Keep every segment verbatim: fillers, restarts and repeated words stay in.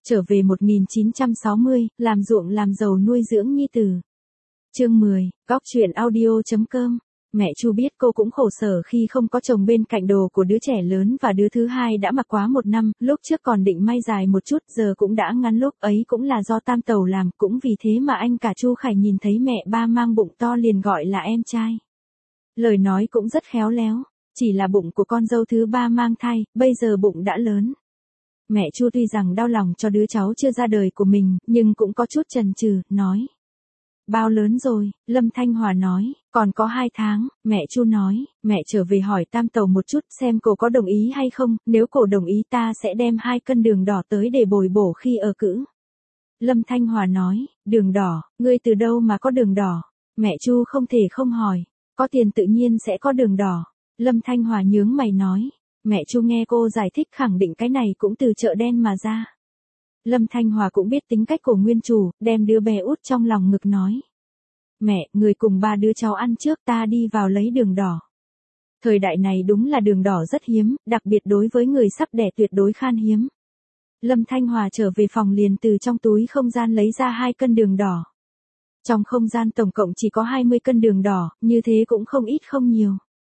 Trở về một nghìn chín trăm sáu mươi, làm ruộng làm giàu nuôi dưỡng nhi tử. Chương mười, góc truyện audio.com. Mẹ Chu biết cô cũng khổ sở khi không có chồng bên cạnh, đồ của đứa trẻ lớn và đứa thứ hai đã mặc quá một năm, lúc trước còn định may dài một chút, giờ cũng đã ngắn, lúc ấy cũng là do Tam Tẩu làm, cũng vì thế mà anh cả Chu Khải nhìn thấy mẹ ba mang bụng to liền gọi là em trai. Lời nói cũng rất khéo léo, chỉ là bụng của con dâu thứ ba mang thai, bây giờ bụng đã lớn. Mẹ Chu tuy rằng đau lòng cho đứa cháu chưa ra đời của mình, nhưng cũng có chút chần chừ, nói. Bao lớn rồi, Lâm Thanh Hòa nói, còn có hai tháng, mẹ Chu nói, mẹ trở về hỏi Tam Tẩu một chút xem cô có đồng ý hay không, nếu cô đồng ý ta sẽ đem hai cân đường đỏ tới để bồi bổ khi ở cữ. Lâm Thanh Hòa nói, đường đỏ, ngươi từ đâu mà có đường đỏ? Mẹ Chu không thể không hỏi, có tiền tự nhiên sẽ có đường đỏ. Lâm Thanh Hòa nhướng mày nói, mẹ Chu nghe cô giải thích khẳng định cái này cũng từ chợ đen mà ra. Lâm Thanh Hòa cũng biết tính cách của nguyên chủ, đem đứa bé út trong lòng ngực nói. Mẹ, người cùng ba đứa cháu ăn trước, ta đi vào lấy đường đỏ. Thời đại này đúng là đường đỏ rất hiếm, đặc biệt đối với người sắp đẻ tuyệt đối khan hiếm. Lâm Thanh Hòa trở về phòng liền từ trong túi không gian lấy ra hai cân đường đỏ. Trong không gian tổng cộng chỉ có hai mươi cân đường đỏ, như thế cũng không ít không nhiều.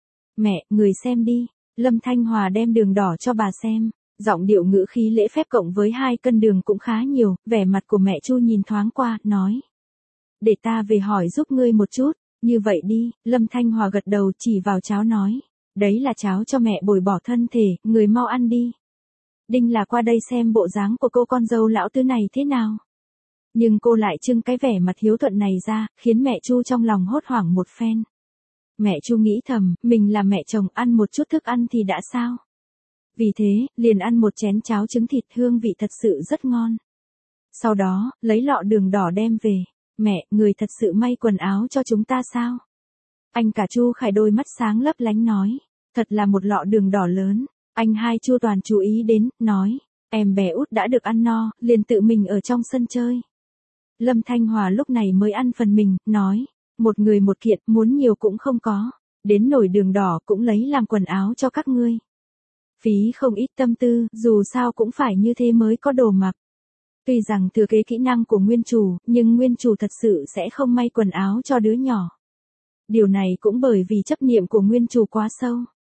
Mẹ, người xem đi. Lâm Thanh Hòa đem đường đỏ cho bà xem. Giọng điệu ngữ khí lễ phép cộng với hai cân đường cũng khá nhiều, vẻ mặt của mẹ Chu nhìn thoáng qua, nói. Để ta về hỏi giúp ngươi một chút, như vậy đi, Lâm Thanh Hòa gật đầu chỉ vào cháo nói. Đấy là cháo cho mẹ bồi bỏ thân thể, người mau ăn đi. Đinh là qua đây xem bộ dáng của cô con dâu lão tứ này thế nào. Nhưng cô lại trưng cái vẻ mặt hiếu thuận này ra, khiến mẹ Chu trong lòng hốt hoảng một phen. Mẹ Chu nghĩ thầm, mình là mẹ chồng, ăn một chút thức ăn thì đã sao? Vì thế, liền ăn một chén cháo trứng thịt, hương vị thật sự rất ngon. Sau đó, lấy lọ đường đỏ đem về. Mẹ, người thật sự may quần áo cho chúng ta sao? Anh cả Chu Khải đôi mắt sáng lấp lánh nói. Thật là một lọ đường đỏ lớn. Anh hai Chu Toàn chú ý đến, nói. Em bé út đã được ăn no, liền tự mình ở trong sân chơi. Lâm Thanh Hòa lúc này mới ăn phần mình, nói. Một người một kiện, muốn nhiều cũng không có. Đến nồi đường đỏ cũng lấy làm quần áo cho các ngươi. Phí không ít tâm tư, dù sao cũng phải như thế mới có đồ mặc. Tuy rằng thừa kế kỹ năng của nguyên chủ, nhưng nguyên chủ thật sự sẽ không may quần áo cho đứa nhỏ. Điều này cũng bởi vì chấp niệm của nguyên chủ quá sâu.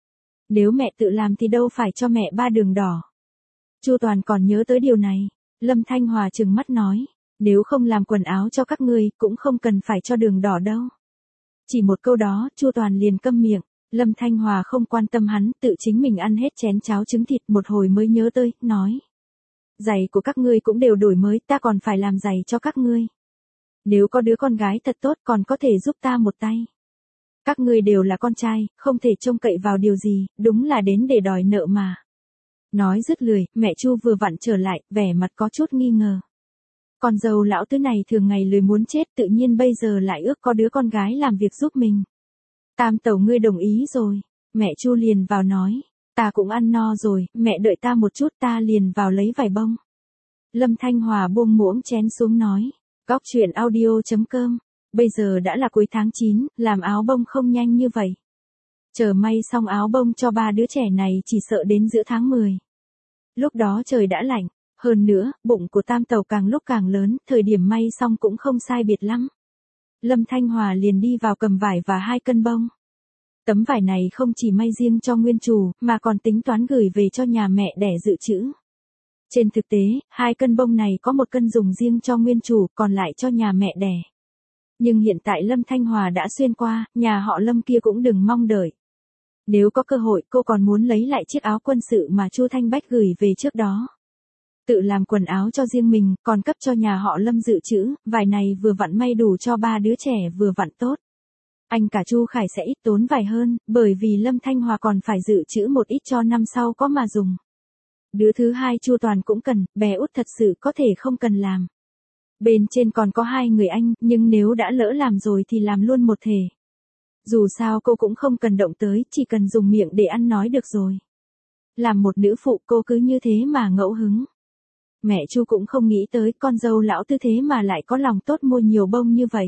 Nếu mẹ tự làm thì đâu phải cho mẹ ba đường đỏ. Chu Toàn còn nhớ tới điều này. Lâm Thanh Hòa trừng mắt nói. Nếu không làm quần áo cho các ngươi, cũng không cần phải cho đường đỏ đâu. Chỉ một câu đó, Chu Toàn liền câm miệng. Lâm Thanh Hòa không quan tâm hắn, tự chính mình ăn hết chén cháo trứng thịt, một hồi mới nhớ tới, nói. Giày của các ngươi cũng đều đổi mới, ta còn phải làm giày cho các ngươi. Nếu có đứa con gái thật tốt còn có thể giúp ta một tay. Các ngươi đều là con trai, không thể trông cậy vào điều gì, đúng là đến để đòi nợ mà. Nói dứt lời, mẹ Chu vừa vặn trở lại, vẻ mặt có chút nghi ngờ. Con dâu lão tứ này thường ngày lười muốn chết, tự nhiên bây giờ lại ước có đứa con gái làm việc giúp mình. Tam Tẩu ngươi đồng ý rồi. Mẹ Chu liền vào nói. Ta cũng ăn no rồi, mẹ đợi ta một chút, ta liền vào lấy vải bông. Lâm Thanh Hòa buông muỗng chén xuống nói. Góc truyện audio.com. Bây giờ đã là cuối tháng chín, làm áo bông không nhanh như vậy. Chờ may xong áo bông cho ba đứa trẻ này chỉ sợ đến giữa tháng mười. Lúc đó trời đã lạnh. Hơn nữa, bụng của Tam Tẩu càng lúc càng lớn, thời điểm may xong cũng không sai biệt lắm. Lâm Thanh Hòa liền đi vào cầm vải và hai cân bông. Tấm vải này không chỉ may riêng cho nguyên chủ, mà còn tính toán gửi về cho nhà mẹ đẻ dự trữ. Trên thực tế, hai cân bông này có một cân dùng riêng cho nguyên chủ, còn lại cho nhà mẹ đẻ. Nhưng hiện tại Lâm Thanh Hòa đã xuyên qua, nhà họ Lâm kia cũng đừng mong đợi. Nếu có cơ hội, cô còn muốn lấy lại chiếc áo quân sự mà Chu Thanh Bách gửi về trước đó. Tự làm quần áo cho riêng mình, còn cấp cho nhà họ Lâm dự trữ, vải này vừa vặn may đủ cho ba đứa trẻ vừa vặn tốt. Anh cả Chu Khải sẽ ít tốn vải hơn, bởi vì Lâm Thanh Hòa còn phải dự trữ một ít cho năm sau có mà dùng. Đứa thứ hai Chu Toàn cũng cần, bé út thật sự có thể không cần làm. Bên trên còn có hai người anh, nhưng nếu đã lỡ làm rồi thì làm luôn một thể. Dù sao cô cũng không cần động tới, chỉ cần dùng miệng để ăn nói được rồi. Làm một nữ phụ cô cứ như thế mà ngẫu hứng. Mẹ Chu cũng không nghĩ tới con dâu lão tư thế mà lại có lòng tốt mua nhiều bông như vậy.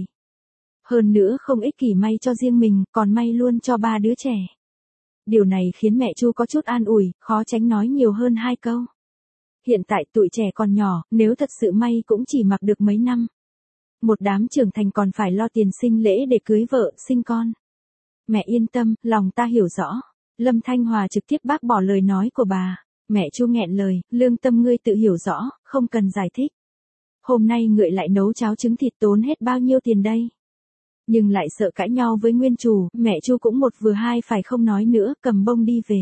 Hơn nữa không ích kỷ may cho riêng mình, còn may luôn cho ba đứa trẻ. Điều này khiến mẹ Chu có chút an ủi, khó tránh nói nhiều hơn hai câu. Hiện tại tụi trẻ còn nhỏ, nếu thật sự may cũng chỉ mặc được mấy năm. Một đám trưởng thành còn phải lo tiền sinh lễ để cưới vợ, sinh con. Mẹ yên tâm, lòng ta hiểu rõ. Lâm Thanh Hòa trực tiếp bác bỏ lời nói của bà. Mẹ Chu nghẹn lời, lương tâm ngươi tự hiểu rõ, không cần giải thích. Hôm nay ngươi lại nấu cháo trứng thịt tốn hết bao nhiêu tiền đây? Nhưng lại sợ cãi nhau với nguyên chủ, mẹ Chu cũng một vừa hai phải không nói nữa, cầm bông đi về.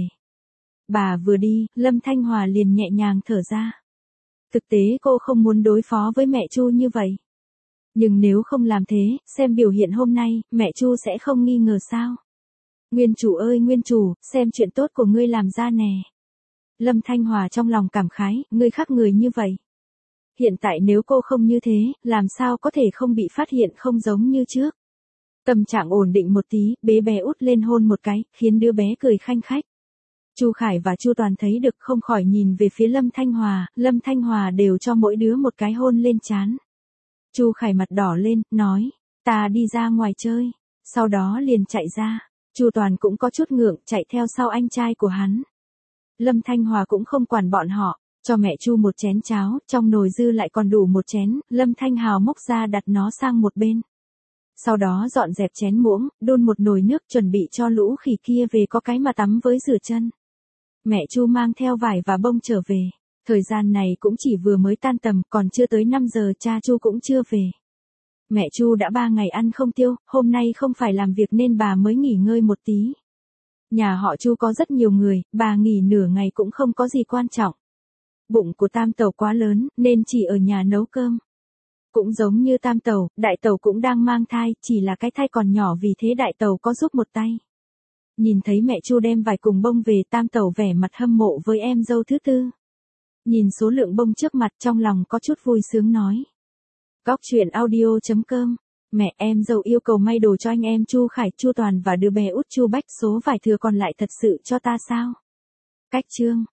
Bà vừa đi, Lâm Thanh Hòa liền nhẹ nhàng thở ra. Thực tế cô không muốn đối phó với mẹ Chu như vậy. Nhưng nếu không làm thế, xem biểu hiện hôm nay, mẹ Chu sẽ không nghi ngờ sao? Nguyên chủ ơi nguyên chủ, xem chuyện tốt của ngươi làm ra nè. Lâm Thanh Hòa trong lòng cảm khái, ngươi khác người như vậy. Hiện tại nếu cô không như thế, làm sao có thể không bị phát hiện không giống như trước. Tâm trạng ổn định một tí, bế bé út lên hôn một cái, khiến đứa bé cười khanh khách. Chu Khải và Chu Toàn thấy được không khỏi nhìn về phía Lâm Thanh Hòa, Lâm Thanh Hòa đều cho mỗi đứa một cái hôn lên trán. Chu Khải mặt đỏ lên, nói, ta đi ra ngoài chơi, sau đó liền chạy ra. Chu Toàn cũng có chút ngượng, chạy theo sau anh trai của hắn. Lâm Thanh Hòa cũng không quản bọn họ, cho mẹ Chu một chén cháo, trong nồi dư lại còn đủ một chén, Lâm Thanh Hào múc ra đặt nó sang một bên. Sau đó dọn dẹp chén muỗng, đun một nồi nước chuẩn bị cho lũ khỉ kia về có cái mà tắm với rửa chân. Mẹ Chu mang theo vải và bông trở về. Thời gian này cũng chỉ vừa mới tan tầm, còn chưa tới năm giờ cha Chu cũng chưa về. Mẹ Chu đã ba ngày ăn không tiêu, hôm nay không phải làm việc nên bà mới nghỉ ngơi một tí. Nhà họ Chu có rất nhiều người, bà nghỉ nửa ngày cũng không có gì quan trọng. Bụng của Tam Tẩu quá lớn, nên chỉ ở nhà nấu cơm. Cũng giống như Tam Tẩu, Đại Tẩu cũng đang mang thai, chỉ là cái thai còn nhỏ vì thế Đại Tẩu có giúp một tay. Nhìn thấy mẹ Chu đem vài cùng bông về, Tam Tẩu vẻ mặt hâm mộ với em dâu thứ tư. Nhìn số lượng bông trước mặt trong lòng có chút vui sướng nói. Góc truyện audio chấm com. Mẹ em dâu yêu cầu may đồ cho anh em Chu Khải, Chu Toàn và đứa bé út Chu Bách, số vải thừa còn lại thật sự cho ta sao? Cách chương